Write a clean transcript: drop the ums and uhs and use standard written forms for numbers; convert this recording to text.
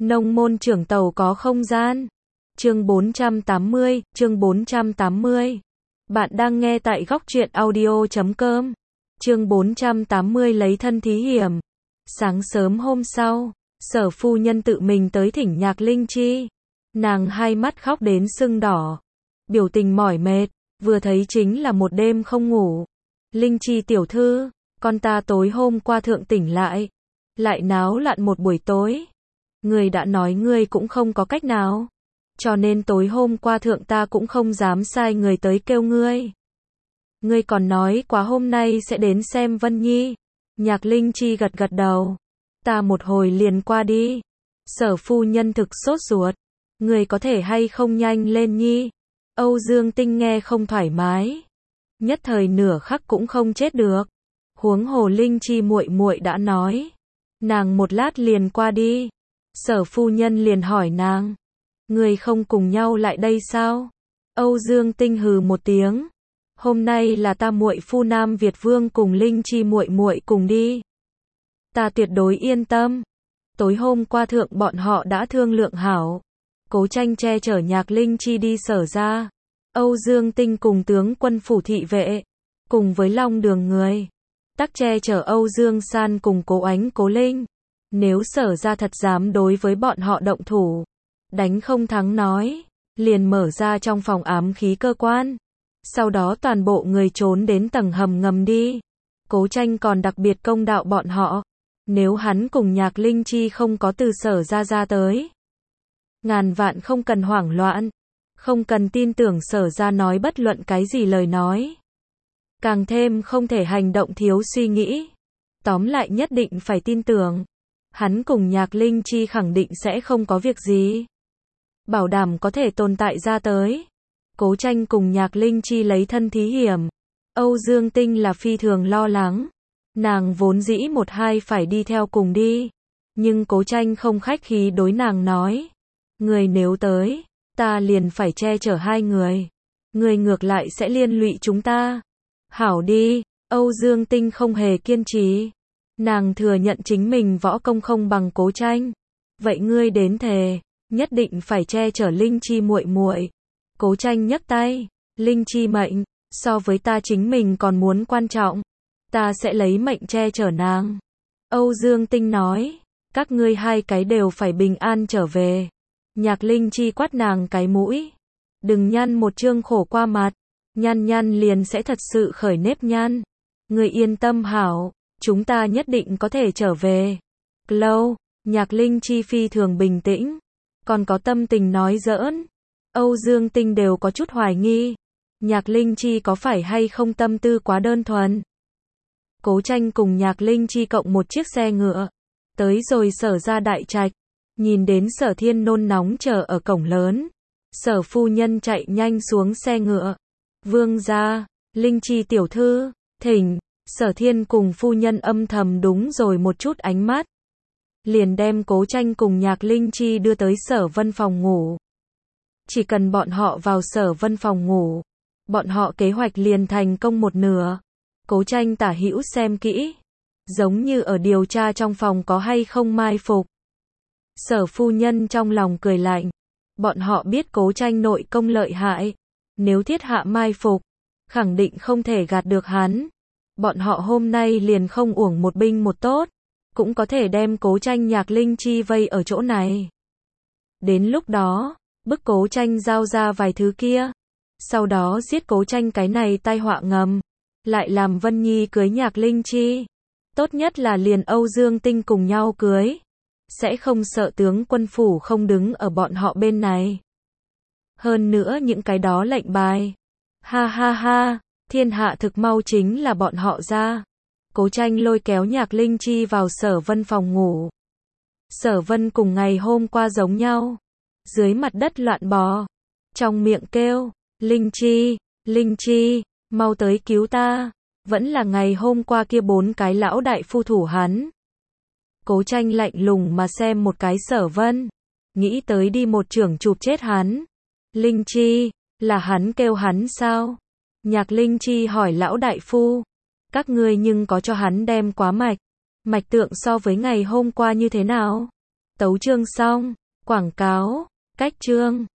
Nông môn trưởng tàu có không gian. Chương 480. Bạn đang nghe tại góc truyện audio.com. Chương 480 lấy thân thí hiểm. Sáng sớm hôm sau, Sở phu nhân tự mình tới thỉnh Nhạc Linh Chi. Nàng hai mắt khóc đến sưng đỏ, biểu tình mỏi mệt, vừa thấy chính là một đêm không ngủ. Linh Chi tiểu thư, con ta tối hôm qua thượng tỉnh lại náo loạn một buổi tối. Người đã nói ngươi cũng không có cách nào, cho nên tối hôm qua thượng ta cũng không dám sai người tới kêu ngươi. Ngươi còn nói quá hôm nay sẽ đến xem Vân Nhi. Nhạc Linh Chi gật gật đầu. Ta một hồi liền qua đi. Sở phu nhân thực sốt ruột. Ngươi có thể hay không nhanh lên Nhi? Âu Dương Tinh nghe không thoải mái. Nhất thời nửa khắc cũng không chết được. Huống hồ Linh Chi muội muội đã nói, nàng một lát liền qua đi. Sở phu nhân liền hỏi nàng, người không cùng nhau lại đây sao? Âu Dương Tinh hừ một tiếng, hôm nay là ta muội phu Nam Việt Vương cùng Linh Chi muội muội cùng đi. Ta tuyệt đối yên tâm. Tối hôm qua thượng bọn họ đã thương lượng hảo, Cố Tranh che chở Nhạc Linh Chi đi Sở ra. Âu Dương Tinh cùng tướng quân phủ thị vệ, cùng với Long Đường người, tắc che chở Âu Dương San cùng Cố Ánh Cố Linh. Nếu Sở ra thật dám đối với bọn họ động thủ, đánh không thắng nói, liền mở ra trong phòng ám khí cơ quan. Sau đó toàn bộ người trốn đến tầng hầm ngầm đi. Cố Tranh còn đặc biệt công đạo bọn họ, nếu hắn cùng Nhạc Linh Chi không có từ Sở ra tới, ngàn vạn không cần hoảng loạn, không cần tin tưởng Sở ra nói bất luận cái gì lời nói. Càng thêm không thể hành động thiếu suy nghĩ. Tóm lại nhất định phải tin tưởng, hắn cùng Nhạc Linh Chi khẳng định sẽ không có việc gì. Bảo đảm có thể tồn tại ra tới. Cố Tranh cùng Nhạc Linh Chi lấy thân thí hiểm. Âu Dương Tinh là phi thường lo lắng. Nàng vốn dĩ một hai phải đi theo cùng đi. Nhưng Cố Tranh không khách khí đối nàng nói, người nếu tới, ta liền phải che chở hai người. Người ngược lại sẽ liên lụy chúng ta. Hảo đi. Âu Dương Tinh không hề kiên trì. Nàng thừa nhận chính mình võ công không bằng Cố Tranh. Vậy ngươi đến thề, nhất định phải che chở Linh Chi muội muội. Cố Tranh nhấc tay, Linh Chi mệnh, so với ta chính mình còn muốn quan trọng. Ta sẽ lấy mệnh che chở nàng. Âu Dương Tinh nói, các ngươi hai cái đều phải bình an trở về. Nhạc Linh Chi quát nàng cái mũi. Đừng nhăn một trương khổ qua mặt, nhăn liền sẽ thật sự khởi nếp nhăn. Ngươi yên tâm hảo, chúng ta nhất định có thể trở về. Lâu, Nhạc Linh Chi phi thường bình tĩnh, còn có tâm tình nói giỡn. Âu Dương Tinh đều có chút hoài nghi, Nhạc Linh Chi có phải hay không tâm tư quá đơn thuần. Cố Tranh cùng Nhạc Linh Chi cộng một chiếc xe ngựa, tới rồi Sở ra đại trạch, nhìn đến Sở Thiên nôn nóng chờ ở cổng lớn. Sở phu nhân chạy nhanh xuống xe ngựa. Vương gia, Linh Chi tiểu thư, thỉnh. Sở Thiên cùng phu nhân âm thầm đúng rồi một chút ánh mắt, liền đem Cố Tranh cùng Nhạc Linh Chi đưa tới Sở Vân phòng ngủ. Chỉ cần bọn họ vào Sở Vân phòng ngủ, bọn họ kế hoạch liền thành công một nửa. Cố Tranh tả hữu xem kỹ, giống như ở điều tra trong phòng có hay không mai phục. Sở phu nhân trong lòng cười lạnh, bọn họ biết Cố Tranh nội công lợi hại, nếu thiết hạ mai phục, khẳng định không thể gạt được hắn. Bọn họ hôm nay liền không uổng một binh một tốt, cũng có thể đem Cố Tranh Nhạc Linh Chi vây ở chỗ này. Đến lúc đó, bức Cố Tranh giao ra vài thứ kia, sau đó giết Cố Tranh cái này tai họa ngầm, lại làm Vân Nhi cưới Nhạc Linh Chi. Tốt nhất là liền Âu Dương Tinh cùng nhau cưới, sẽ không sợ tướng quân phủ không đứng ở bọn họ bên này. Hơn nữa những cái đó lệnh bài. Ha ha ha. Thiên hạ thực mau chính là bọn họ ra. Cố Tranh lôi kéo Nhạc Linh Chi vào Sở Vân phòng ngủ. Sở Vân cùng ngày hôm qua giống nhau, dưới mặt đất loạn bò, trong miệng kêu, Linh Chi, mau tới cứu ta. Vẫn là ngày hôm qua kia 4 cái lão đại phu thủ hắn. Cố Tranh lạnh lùng mà xem một cái Sở Vân, nghĩ tới đi một chưởng chụp chết hắn. Linh Chi, là hắn kêu hắn sao? Nhạc Linh Chi hỏi lão đại phu, các ngươi nhưng có cho hắn đem quá mạch tượng so với ngày hôm qua như thế nào? Tấu chương xong. Quảng cáo. Cách chương.